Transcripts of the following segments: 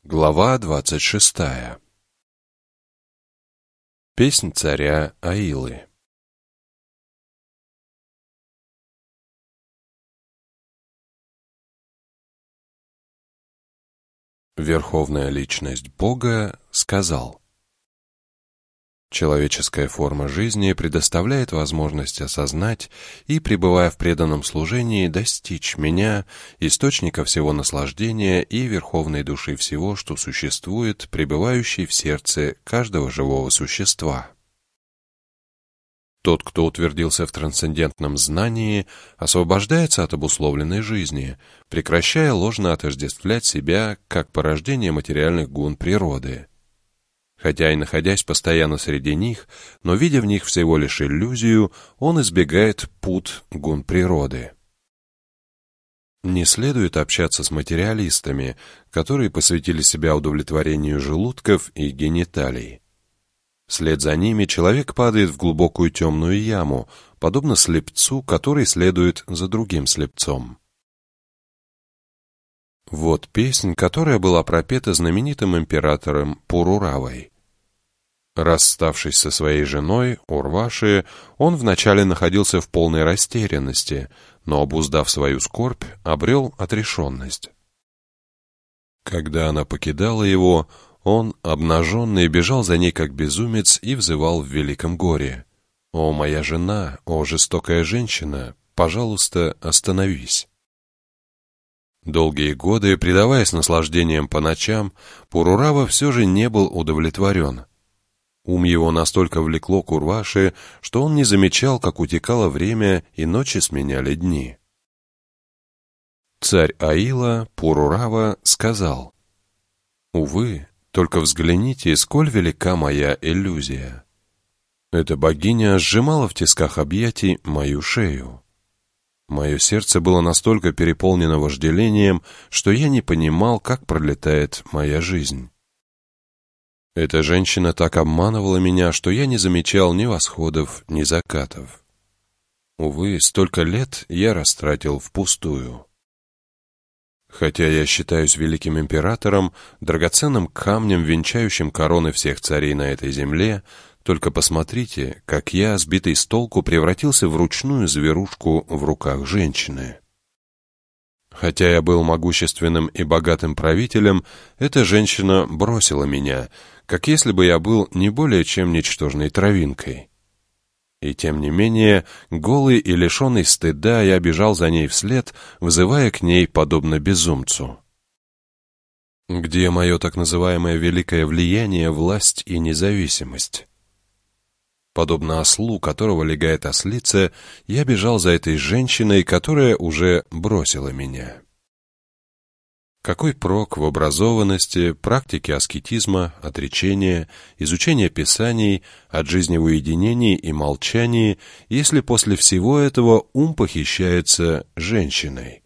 Глава 26. Песнь царя Аилы. Верховная личность Бога сказал: человеческая форма жизни предоставляет возможность осознать и, пребывая в преданном служении, достичь меня, источника всего наслаждения и верховной души всего, что существует, пребывающей в сердце каждого живого существа. Тот, кто утвердился в трансцендентном знании, освобождается от обусловленной жизни, прекращая ложно отождествлять себя как порождение материальных гун природы. Хотя и находясь постоянно среди них, но видя в них всего лишь иллюзию, он избегает пут гун природы. Не следует общаться с материалистами, которые посвятили себя удовлетворению желудков и гениталий. Вслед за ними человек падает в глубокую темную яму, подобно слепцу, который следует за другим слепцом. Вот песнь, которая была пропета знаменитым императором Пуруравой. Расставшись со своей женой, Урваши, он вначале находился в полной растерянности, но, обуздав свою скорбь, обрел отрешенность. Когда она покидала его, он, обнаженный, бежал за ней как безумец и взывал в великом горе: «О, моя жена, о, жестокая женщина, пожалуйста, остановись». Долгие годы, предаваясь наслаждениям по ночам, Пурурава все же не был удовлетворен. Ум его настолько влекло к Урваши, что он не замечал, как утекало время и ночи сменяли дни. Царь Аила, Пурурава, сказал: «Увы, только взгляните, сколь велика моя иллюзия. Эта богиня сжимала в тисках объятий мою шею. Мое сердце было настолько переполнено вожделением, что я не понимал, как пролетает моя жизнь. Эта женщина так обманывала меня, что я не замечал ни восходов, ни закатов. Увы, столько лет я растратил впустую. Хотя я считаюсь великим императором, драгоценным камнем, венчающим короны всех царей на этой земле, только посмотрите, как я, сбитый с толку, превратился в ручную зверушку в руках женщины. Хотя я был могущественным и богатым правителем, эта женщина бросила меня, как если бы я был не более чем ничтожной травинкой. И тем не менее, голый и лишенный стыда, я бежал за ней вслед, вызывая к ней подобно безумцу. Где мое так называемое великое влияние, власть и независимость? Подобно ослу, которого легает ослица, я бежал за этой женщиной, которая уже бросила меня. Какой прок в образованности, практике аскетизма, отречения, изучения писаний, от жизни в уединении и молчании, если после всего этого ум похищается женщиной?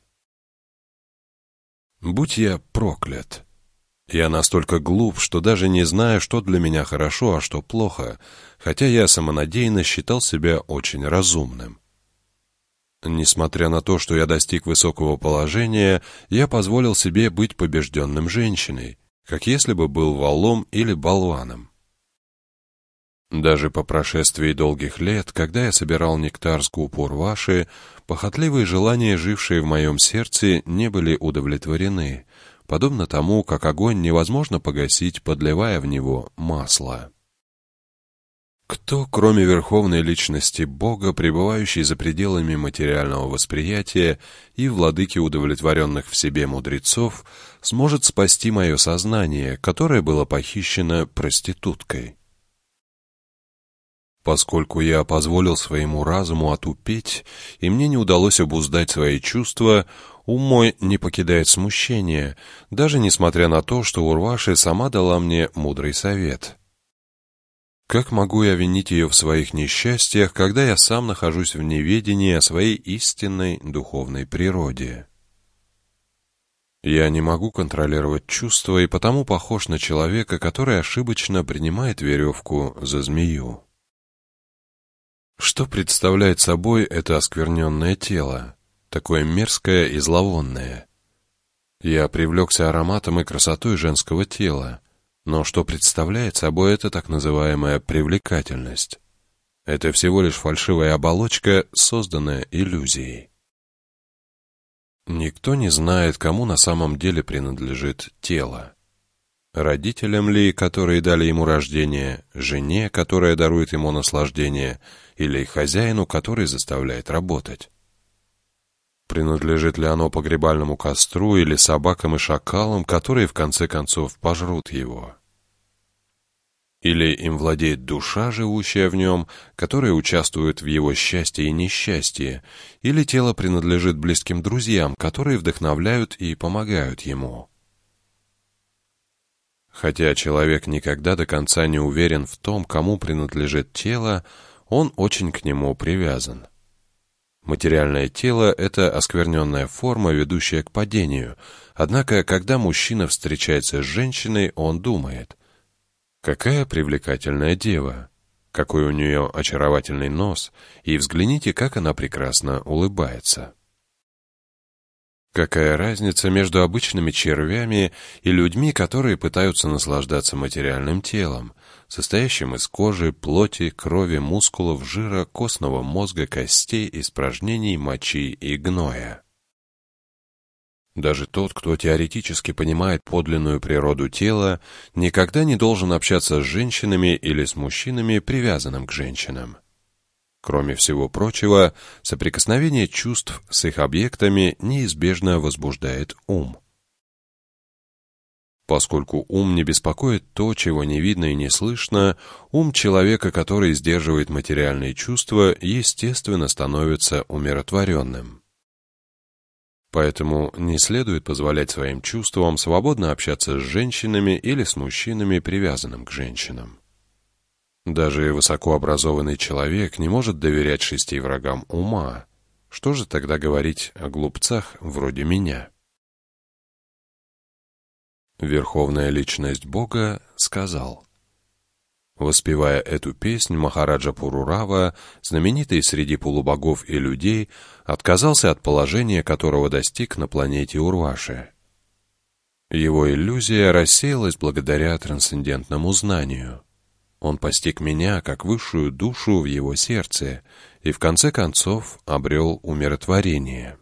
Будь я проклят! Я настолько глуп, что даже не знаю, что для меня хорошо, а что плохо, хотя я самонадеянно считал себя очень разумным. Несмотря на то, что я достиг высокого положения, я позволил себе быть побежденным женщиной, как если бы был валом или болваном. Даже по прошествии долгих лет, когда я собирал нектар с губ Урваши, похотливые желания, жившие в моем сердце, не были удовлетворены, подобно тому, как огонь невозможно погасить, подливая в него масло. Кто, кроме Верховной Личности Бога, пребывающей за пределами материального восприятия и владыки удовлетворенных в себе мудрецов, сможет спасти мое сознание, которое было похищено проституткой? Поскольку я позволил своему разуму отупеть, и мне не удалось обуздать свои чувства, ум мой не покидает смущение, даже несмотря на то, что Урваши сама дала мне мудрый совет. Как могу я винить ее в своих несчастьях, когда я сам нахожусь в неведении о своей истинной духовной природе? Я не могу контролировать чувства и потому похож на человека, который ошибочно принимает веревку за змею. Что представляет собой это оскверненное тело, такое мерзкое и зловонное? Я привлекся ароматом и красотой женского тела, но что представляет собой эта так называемая привлекательность? Это всего лишь фальшивая оболочка, созданная иллюзией. Никто не знает, кому на самом деле принадлежит тело. Родителям ли, которые дали ему рождение, жене, которая дарует ему наслаждение, или хозяину, который заставляет работать? Принадлежит ли оно погребальному костру или собакам и шакалам, которые в конце концов пожрут его? Или им владеет душа, живущая в нем, которая участвует в его счастье и несчастье, или тело принадлежит близким друзьям, которые вдохновляют и помогают ему? Хотя человек никогда до конца не уверен в том, кому принадлежит тело, он очень к нему привязан. Материальное тело – это оскверненная форма, ведущая к падению. Однако, когда мужчина встречается с женщиной, он думает: какая привлекательная дева, какой у нее очаровательный нос, и взгляните, как она прекрасно улыбается. Какая разница между обычными червями и людьми, которые пытаются наслаждаться материальным телом, состоящим из кожи, плоти, крови, мускулов, жира, костного мозга, костей, испражнений, мочи и гноя? Даже тот, кто теоретически понимает подлинную природу тела, никогда не должен общаться с женщинами или с мужчинами, привязанным к женщинам. Кроме всего прочего, соприкосновение чувств с их объектами неизбежно возбуждает ум. Поскольку ум не беспокоит то, чего не видно и не слышно, ум человека, который сдерживает материальные чувства, естественно становится умиротворенным. Поэтому не следует позволять своим чувствам свободно общаться с женщинами или с мужчинами, привязанным к женщинам. Даже высокообразованный человек не может доверять 6 врагам ума. Что же тогда говорить о глупцах вроде меня? Верховная личность Бога сказал: воспевая эту песнь, Махараджа Пурурава, знаменитый среди полубогов и людей, отказался от положения, которого достиг на планете Урваши. Его иллюзия рассеялась благодаря трансцендентному знанию. Он постиг меня как высшую душу в его сердце и в конце концов обрел умиротворение.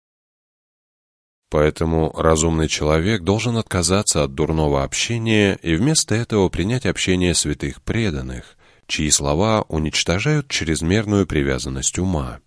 Поэтому разумный человек должен отказаться от дурного общения и вместо этого принять общение святых преданных, чьи слова уничтожают чрезмерную привязанность ума.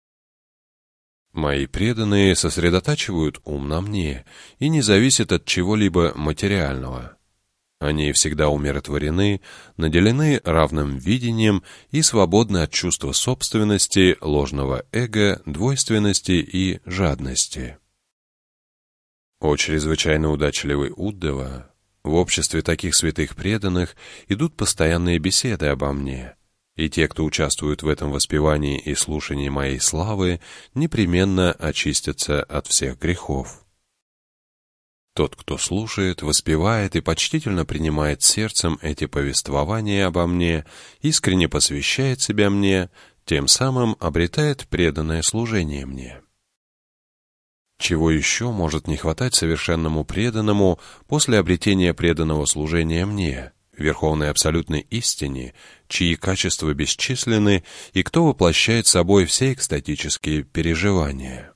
Мои преданные сосредотачивают ум на мне и не зависят от чего-либо материального. Они всегда умиротворены, наделены равным видением и свободны от чувства собственности, ложного эго, двойственности и жадности. О чрезвычайно удачливый Уддава, в обществе таких святых преданных идут постоянные беседы обо мне, и те, кто участвует в этом воспевании и слушании моей славы, непременно очистятся от всех грехов. Тот, кто слушает, воспевает и почтительно принимает сердцем эти повествования обо мне, искренне посвящает себя мне, тем самым обретает преданное служение мне. Чего еще может не хватать совершенному преданному после обретения преданного служения мне, Верховной Абсолютной Истине, чьи качества бесчисленны и кто воплощает собой все экстатические переживания?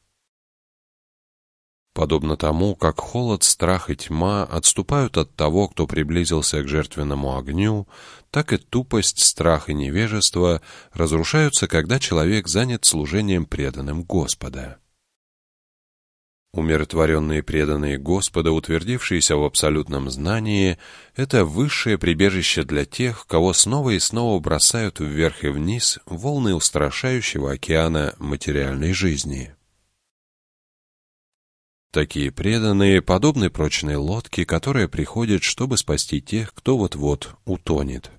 Подобно тому, как холод, страх и тьма отступают от того, кто приблизился к жертвенному огню, так и тупость, страх и невежество разрушаются, когда человек занят служением преданным Господа. Умиротворенные преданные Господа, утвердившиеся в абсолютном знании, это высшее прибежище для тех, кого снова и снова бросают вверх и вниз волны устрашающего океана материальной жизни. Такие преданные подобны прочной лодке, которая приходит, чтобы спасти тех, кто вот-вот утонет.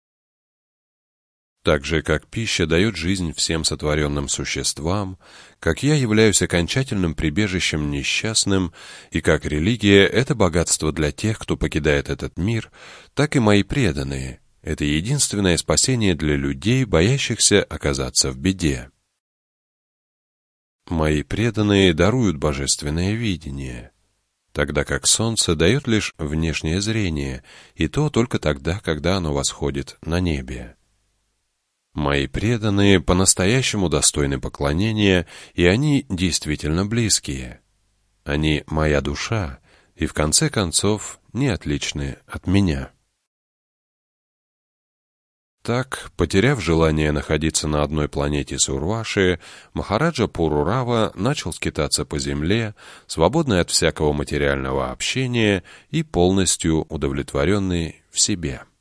Так же, как пища дает жизнь всем сотворенным существам, как я являюсь окончательным прибежищем несчастным, и как религия — это богатство для тех, кто покидает этот мир, так и мои преданные — это единственное спасение для людей, боящихся оказаться в беде. Мои преданные даруют божественное видение. тогда как солнце дает лишь внешнее зрение, и то только тогда, когда оно восходит на небе. Мои преданные по-настоящему достойны поклонения, и они действительно близкие. Они моя душа, и в конце концов не отличны от меня. Так, потеряв желание находиться на одной планете с Урваши, Махараджа Пурурава начал скитаться по земле, свободный от всякого материального общения и полностью удовлетворенный в себе.